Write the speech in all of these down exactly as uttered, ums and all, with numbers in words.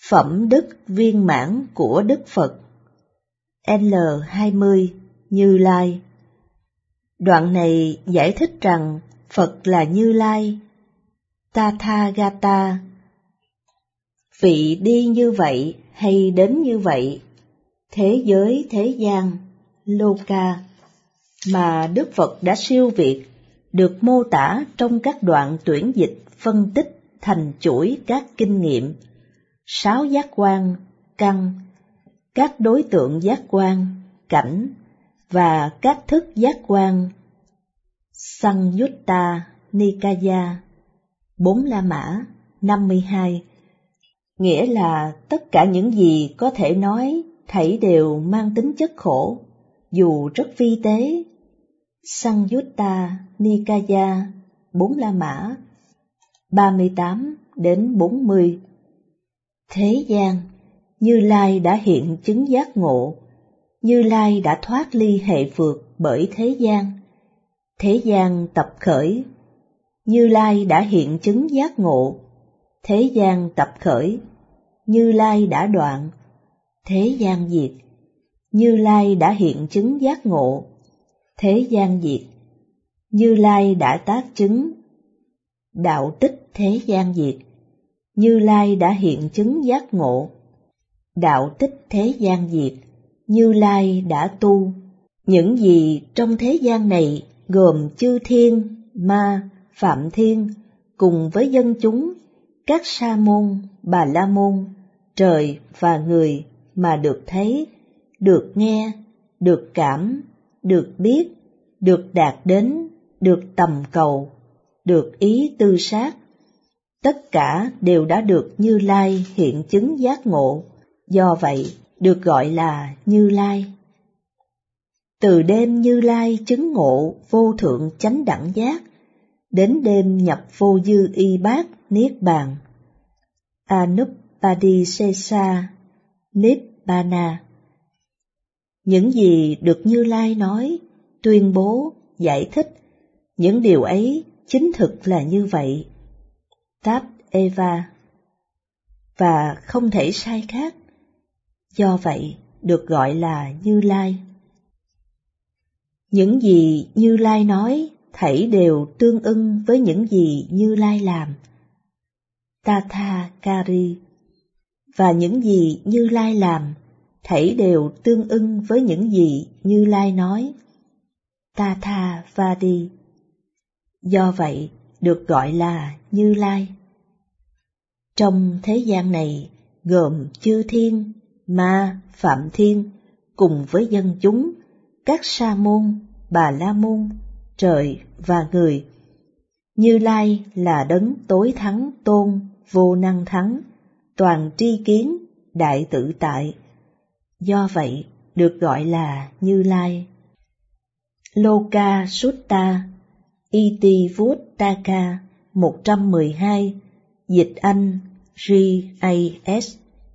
Phẩm đức viên mãn của Đức Phật. L hai mươi Như Lai. Đoạn này giải thích rằng Phật là Như Lai, Tathagata. Vị đi như vậy hay đến như vậy, thế giới thế gian, Loka, mà Đức Phật đã siêu việt, được mô tả trong các đoạn tuyển dịch phân tích thành chuỗi các kinh nghiệm, sáu giác quan, căn, các đối tượng giác quan, cảnh, và các thức giác quan, Sangyutta Nikaya, bốn La Mã, năm mươi hai. Nghĩa là tất cả những gì có thể nói thảy đều mang tính chất khổ, dù rất vi tế. Sangyutta Nikaya, bốn La Mã, ba mươi tám đến bốn mươi. Thế gian, Như Lai đã hiện chứng giác ngộ, Như Lai đã thoát ly hệ phượt bởi thế gian. Thế gian tập khởi, Như Lai đã hiện chứng giác ngộ, thế gian tập khởi, Như Lai đã đoạn, thế gian diệt, Như Lai đã hiện chứng giác ngộ, thế gian diệt, Như Lai đã tác chứng, đạo tích thế gian diệt, Như Lai đã hiện chứng giác ngộ, đạo tích thế gian diệt, Như Lai đã tu. Những gì trong thế gian này gồm chư thiên, ma, phạm thiên, cùng với dân chúng, các sa môn, bà la môn, trời và người mà được thấy, được nghe, được cảm, được biết, được đạt đến, được tầm cầu, được ý tư sát, tất cả đều đã được Như Lai hiện chứng giác ngộ, do vậy được gọi là Như Lai. Từ đêm Như Lai chứng ngộ vô thượng chánh đẳng giác, đến đêm nhập vô dư y bát niết bàn, Anupadisesa Nibbana. Những gì được Như Lai nói, tuyên bố, giải thích, những điều ấy chính thực là như vậy. Tát Eva. Và không thể sai khác, do vậy được gọi là Như Lai. Những gì Như Lai nói thảy đều tương ưng với những gì Như Lai làm, Tathakari. Và những gì Như Lai làm thảy đều tương ưng với những gì Như Lai nói, Tathavadi. Do vậy được gọi là Như Lai. Trong thế gian này gồm chư thiên, ma, phạm thiên, cùng với dân chúng, các sa môn, bà la môn, trời và người. Như Lai là đấng tối thắng tôn, vô năng thắng, toàn tri kiến, đại tự tại. Do vậy được gọi là Như Lai. Loka Sutta, Itivuttaka, một trăm mười hai, dịch Anh, G A S.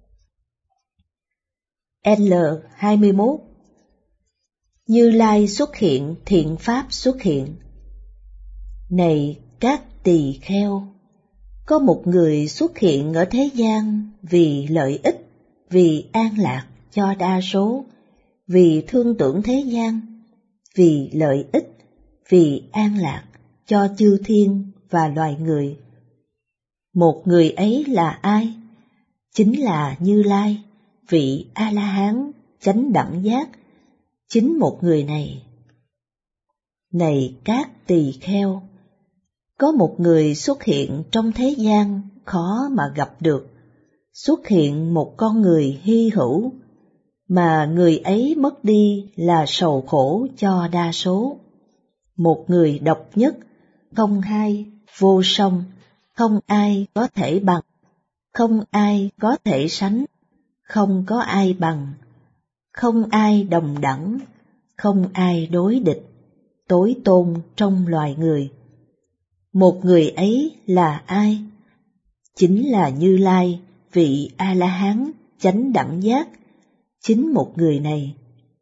L hai mươi mốt. Như Lai xuất hiện, thiện pháp xuất hiện. Này các tỳ kheo, có một người xuất hiện ở thế gian vì lợi ích, vì an lạc cho đa số, vì thương tưởng thế gian, vì lợi ích, vì an lạc cho chư thiên và loài người. Một người ấy là ai? Chính là Như Lai, vị A-la-hán chánh đẳng giác, chính một người này. Này các tỳ kheo, có một người xuất hiện trong thế gian khó mà gặp được, xuất hiện một con người hy hữu, mà người ấy mất đi là sầu khổ cho đa số. Một người độc nhất, không hai, vô song, không ai có thể bằng, không ai có thể sánh, không có ai bằng, không ai đồng đẳng, không ai đối địch, tối tôn trong loài người. Một người ấy là ai? Chính là Như Lai, vị A-la-hán chánh đẳng giác, chính một người này.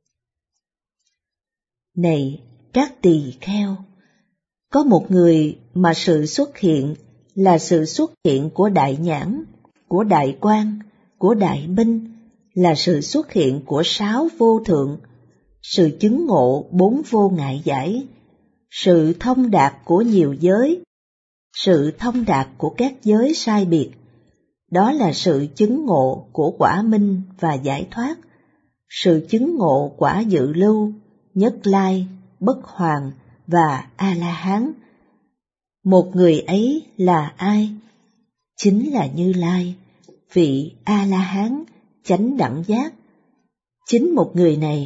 Này các tỳ kheo, có một người mà sự xuất hiện là sự xuất hiện của đại nhãn, của đại quang, của đại minh là sự xuất hiện của sáu vô thượng, sự chứng ngộ bốn vô ngại giải, sự thông đạt của nhiều giới, sự thông đạt của các giới sai biệt. Đó là sự chứng ngộ của quả minh và giải thoát, sự chứng ngộ quả dự lưu, nhất lai, bất hoàn và A-la-hán. Một người ấy là ai? Chính là Như Lai, vị A-la-hán, chánh đẳng giác. Chính một người này.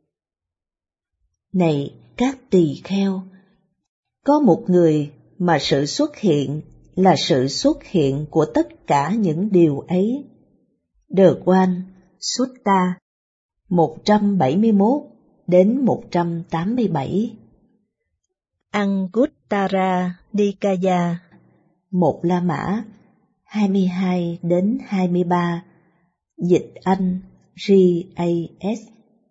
Này các tỳ kheo, có một người mà sự xuất hiện là sự xuất hiện của tất cả những điều ấy. The One Sutta một trăm bảy mươi mốt đến một trăm tám mươi bảy. Anguttara Nikaya một La Mã hai mươi hai đến hai mươi ba. Dịch Anh G A S.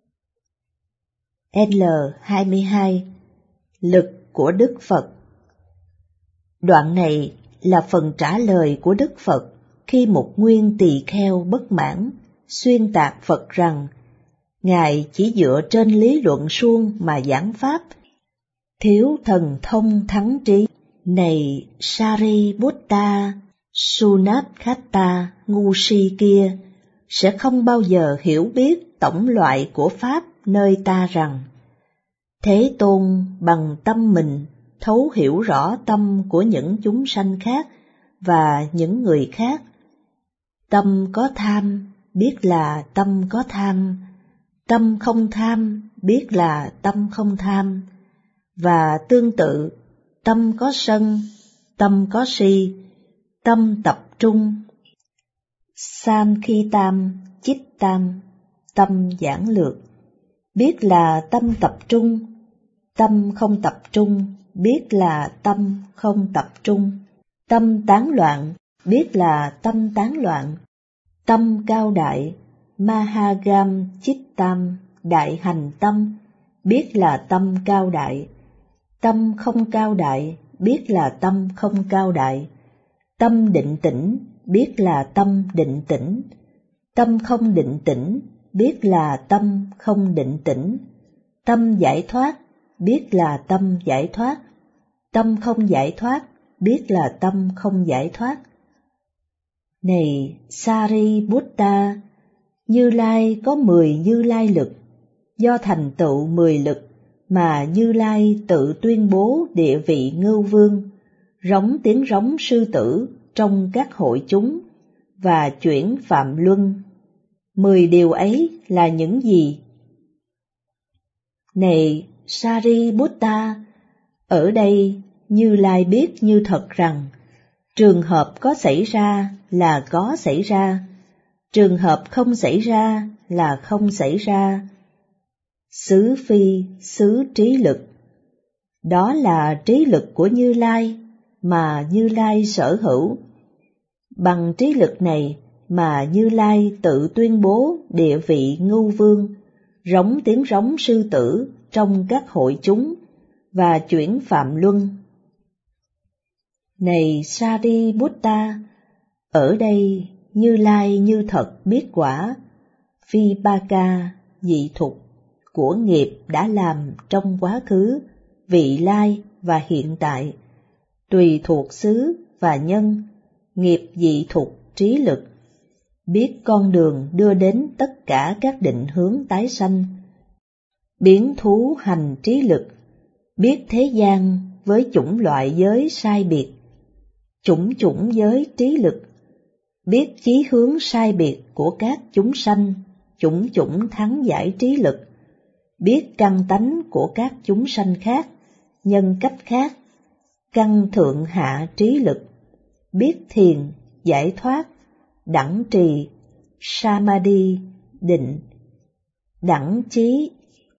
L hai mươi hai. Lực của Đức Phật. Đoạn này là phần trả lời của Đức Phật khi một nguyên tỳ kheo bất mãn xuyên tạc Phật rằng Ngài chỉ dựa trên lý luận suông mà giảng pháp, thiếu thần thông thắng trí. Này Sariputta, Sunakhatta ngu si kia, sẽ không bao giờ hiểu biết tổng loại của pháp nơi ta rằng Thế Tôn bằng tâm mình thấu hiểu rõ tâm của những chúng sanh khác và những người khác. Tâm có tham, biết là tâm có tham, tâm không tham, biết là tâm không tham, và tương tự, tâm có sân, tâm có si, tâm tập trung. Sankhitam, Chittam, tâm giản lược, biết là tâm tập trung, tâm không tập trung, biết là tâm không tập trung, tâm tán loạn, biết là tâm tán loạn, tâm cao đại, Mahagam Chittam, đại hành tâm, biết là tâm cao đại, tâm không cao đại, biết là tâm không cao đại, tâm định tĩnh, biết là tâm định tĩnh, tâm không định tĩnh, biết là tâm không định tĩnh, tâm giải thoát, biết là tâm giải thoát, tâm không giải thoát, biết là tâm không giải thoát. Này Sariputta, Như Lai có mười Như Lai lực, do thành tựu mười lực mà Như Lai tự tuyên bố địa vị ngưu vương, rống tiếng rống sư tử trong các hội chúng và chuyển phạm luân. Mười điều ấy là những gì? Này Sariputta, ở đây Như Lai biết như thật rằng trường hợp có xảy ra là có xảy ra, trường hợp không xảy ra là không xảy ra. Xứ phi xứ trí lực, đó là trí lực của Như Lai mà Như Lai sở hữu. Bằng trí lực này mà Như Lai tự tuyên bố địa vị ngưu vương, rống tiếng rống sư tử trong các hội chúng và chuyển phạm luân. Này Sariputta, ở đây Như Lai như thật biết quả, Vipaka dị thục của nghiệp đã làm trong quá khứ, vị lai và hiện tại, tùy thuộc xứ và nhân, nghiệp dị thục trí lực, biết con đường đưa đến tất cả các định hướng tái sanh, biến thú hành trí lực, biết thế gian với chủng loại giới sai biệt, chủng chủng giới trí lực, biết chí hướng sai biệt của các chúng sanh, chủng chủng thắng giải trí lực, biết căn tánh của các chúng sanh khác, nhân cách khác, căn thượng hạ trí lực, biết thiền, giải thoát, đẳng trì, samadhi, định, đẳng trí,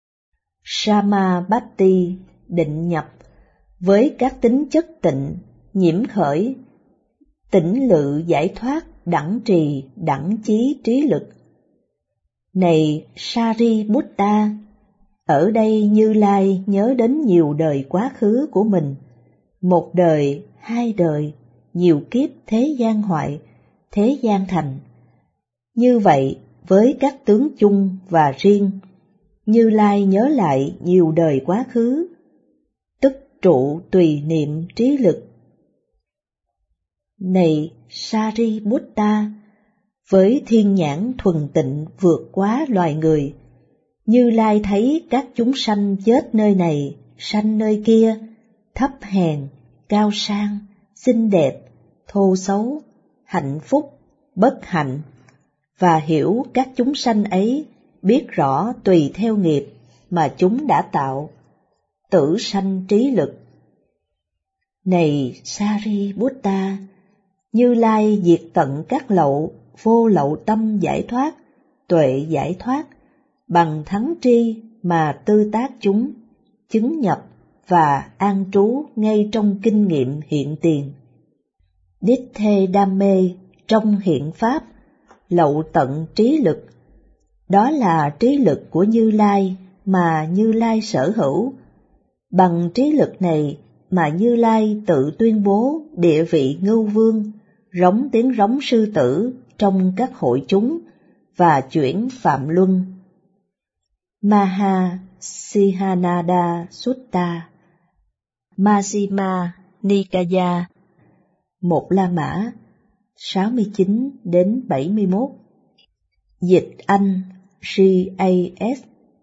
samabatti, định nhập, với các tính chất tịnh, nhiễm khởi, tỉnh lự giải thoát, đẳng trì, đẳng chí trí lực. Này Sariputta, ở đây Như Lai nhớ đến nhiều đời quá khứ của mình, một đời, hai đời, nhiều kiếp thế gian hoại, thế gian thành, Như vậy, với các tướng chung và riêng, Như Lai nhớ lại nhiều đời quá khứ, tức trụ tùy niệm trí lực. Này Sariputta, với thiên nhãn thuần tịnh vượt quá loài người, Như Lai thấy các chúng sanh chết nơi này, sanh nơi kia, thấp hèn, cao sang, xinh đẹp, thô xấu, hạnh phúc, bất hạnh, và hiểu các chúng sanh ấy biết rõ tùy theo nghiệp mà chúng đã tạo, tử sanh trí lực. Này Sariputta, Như Lai diệt tận các lậu, vô lậu tâm giải thoát, tuệ giải thoát, bằng thắng tri mà tư tác chúng, chứng nhập và an trú ngay trong kinh nghiệm hiện tiền. Đích thê đam mê trong hiện pháp, lậu tận trí lực, đó là trí lực của Như Lai mà Như Lai sở hữu. Bằng trí lực này mà Như Lai tự tuyên bố địa vị ngưu vương, rống tiếng rống sư tử trong các hội chúng và chuyển phạm luân. Maha Sihanada Sutta, Majjhima Nikaya, một La Mã, sáu mươi chín đến bảy mươi mốt. Dịch Anh giê a ét.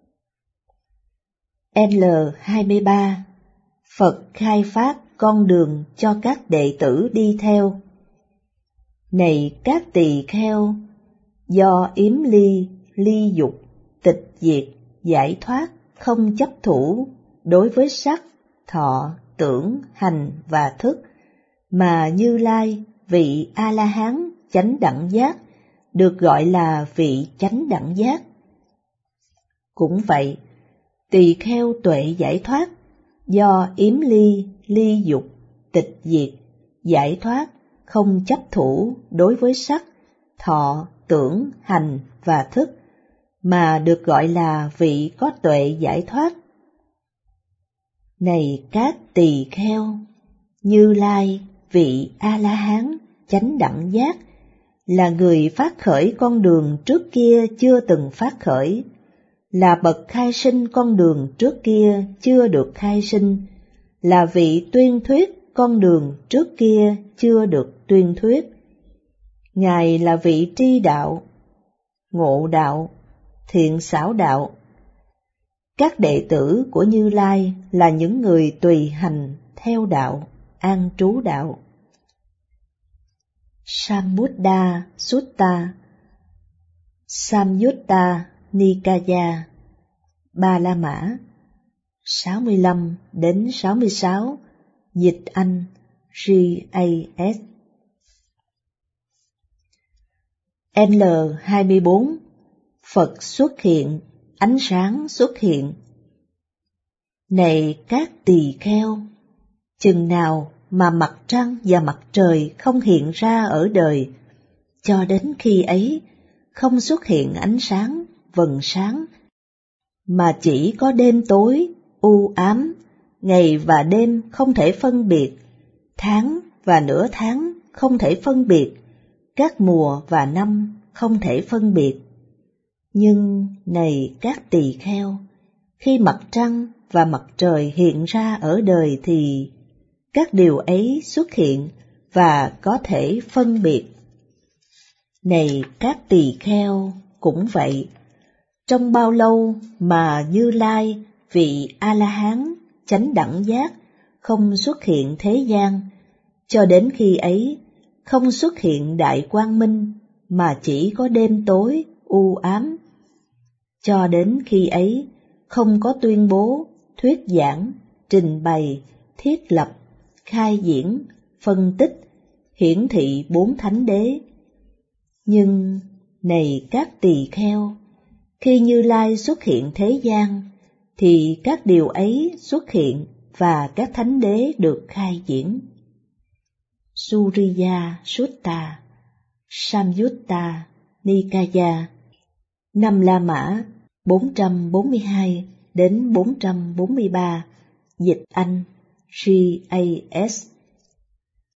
L hai mươi ba. Phật khai phát con đường cho các đệ tử đi theo. Này các tỳ kheo, do yếm ly, ly dục, tịch diệt, giải thoát, không chấp thủ đối với sắc, thọ, tưởng, hành và thức, mà Như Lai, vị A-la-hán chánh đẳng giác, được gọi là vị chánh đẳng giác. Cũng vậy, tỳ kheo tuệ giải thoát, do yếm ly, ly dục, tịch diệt, giải thoát, không chấp thủ đối với sắc, thọ, tưởng, hành và thức, mà được gọi là vị có tuệ giải thoát. Này các tỳ kheo, Như Lai, vị A-la-hán chánh đẳng giác, là người phát khởi con đường trước kia chưa từng phát khởi, là bậc khai sinh con đường trước kia chưa được khai sinh, là vị tuyên thuyết con đường trước kia chưa được tuyên thuyết. Ngài là vị tri đạo, ngộ đạo, thiện xảo đạo. Các đệ tử của Như Lai là những người tùy hành theo đạo, an trú đạo. Sambuddha Sutta, Samyutta Nikaya, Ba La Mã, sáu mươi lăm đến sáu mươi sáu. Dịch Anh giê a ét. L hai mươi bốn. Phật xuất hiện, ánh sáng xuất hiện. Này các tỳ kheo, chừng nào mà mặt trăng và mặt trời không hiện ra ở đời, cho đến khi ấy không xuất hiện ánh sáng, vầng sáng, mà chỉ có đêm tối, u ám, ngày và đêm không thể phân biệt, tháng và nửa tháng không thể phân biệt, các mùa và năm không thể phân biệt. Nhưng này các tỳ kheo, khi mặt trăng và mặt trời hiện ra ở đời thì các điều ấy xuất hiện và có thể phân biệt. Này các tỳ kheo, cũng vậy, trong bao lâu mà Như Lai, vị A-la-hán chánh đẳng giác không xuất hiện thế gian, cho đến khi ấy không xuất hiện đại quang minh, mà chỉ có đêm tối, u ám. Cho đến khi ấy không có tuyên bố, thuyết giảng, trình bày, thiết lập, khai diễn, phân tích, hiển thị bốn thánh đế. Nhưng, này các tỳ kheo, khi Như Lai xuất hiện thế gian, thì các điều ấy xuất hiện và các thánh đế được khai diễn. Suriya Sutta, Samyutta Nikaya, năm La Mã, bốn trăm bốn mươi hai đến bốn trăm bốn mươi ba. Dịch Anh giê a ét.